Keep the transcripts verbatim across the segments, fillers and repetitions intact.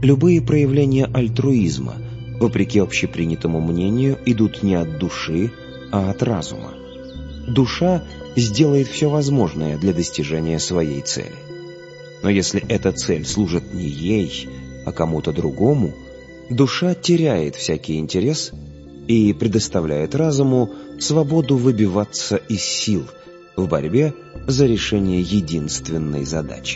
Любые проявления альтруизма, вопреки общепринятому мнению, идут не от души, а от разума. Душа сделает все возможное для достижения своей цели. Но если эта цель служит не ей, а кому-то другому, душа теряет всякий интерес и предоставляет разуму свободу выбиваться из сил в борьбе за решение единственной задачи.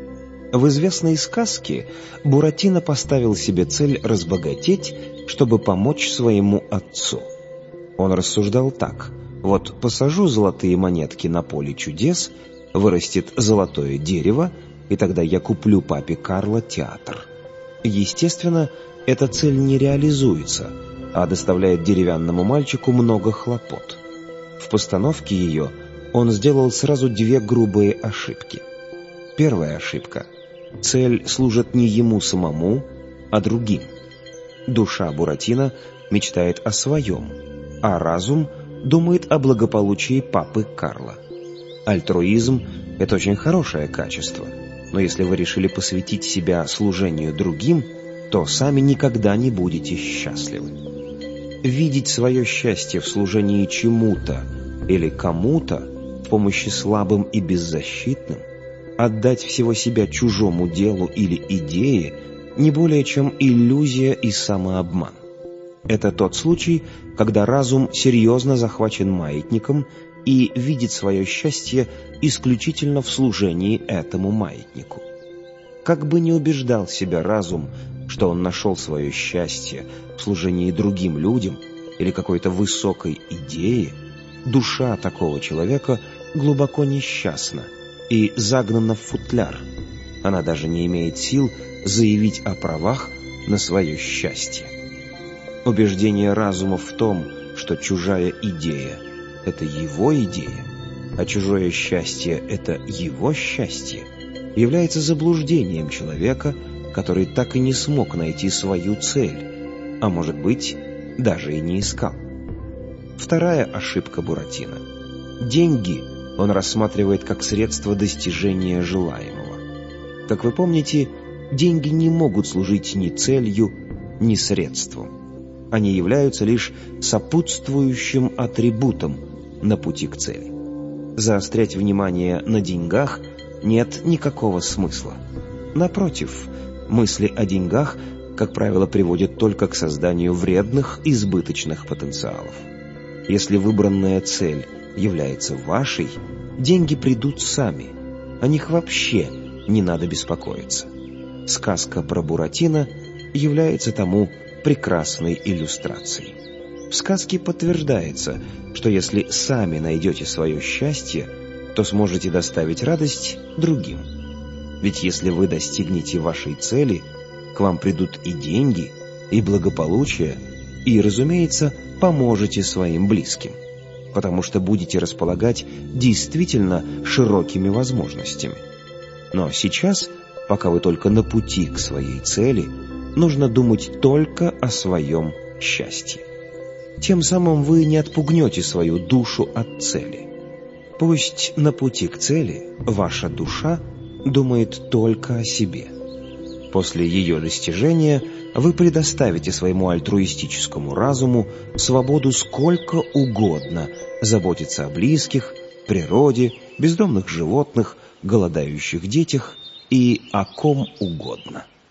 В известной сказке Буратино поставил себе цель разбогатеть, чтобы помочь своему отцу. Он рассуждал так: вот посажу золотые монетки на поле чудес, вырастет золотое дерево, и тогда я куплю папе Карло театр. Естественно, эта цель не реализуется, а доставляет деревянному мальчику много хлопот. В постановке ее он сделал сразу две грубые ошибки. Первая ошибка: цель служит не ему самому, а другим. Душа Буратино мечтает о своем, а разум думает о благополучии папы Карло. Альтруизм — это очень хорошее качество, но если вы решили посвятить себя служению другим, то сами никогда не будете счастливы. Видеть свое счастье в служении чему-то или кому-то, в помощи слабым и беззащитным, отдать всего себя чужому делу или идее не более чем иллюзия и самообман. Это тот случай, когда разум серьезно захвачен маятником и видит свое счастье исключительно в служении этому маятнику. Как бы ни убеждал себя разум, что он нашел свое счастье в служении другим людям или какой-то высокой идее, душа такого человека глубоко несчастна и загнана в футляр. Она даже не имеет сил заявить о правах на свое счастье. Убеждение разума в том, что чужая идея — это его идея, а чужое счастье — это его счастье, является заблуждением человека, который так и не смог найти свою цель, а может быть, даже и не искал. Вторая ошибка Буратино: деньги он рассматривает как средство достижения желаемого. Как вы помните, деньги не могут служить ни целью, ни средством. Они являются лишь сопутствующим атрибутом на пути к цели. Заострять внимание на деньгах нет никакого смысла. Напротив, мысли о деньгах, как правило, приводят только к созданию вредных, избыточных потенциалов. Если выбранная цель является вашей, деньги придут сами, о них вообще не надо беспокоиться. Сказка про Буратино является тому прекрасной иллюстрацией. В сказке подтверждается, что если сами найдете свое счастье, то сможете доставить радость другим. Ведь если вы достигнете вашей цели, к вам придут и деньги, и благополучие, и, разумеется, поможете своим близким, потому что будете располагать действительно широкими возможностями. Но сейчас, пока вы только на пути к своей цели, нужно думать только о своем счастье. Тем самым вы не отпугнете свою душу от цели. Пусть на пути к цели ваша душа думает только о себе. После ее достижения вы предоставите своему альтруистическому разуму свободу сколько угодно заботиться о близких, природе, бездомных животных, голодающих детях и о ком угодно.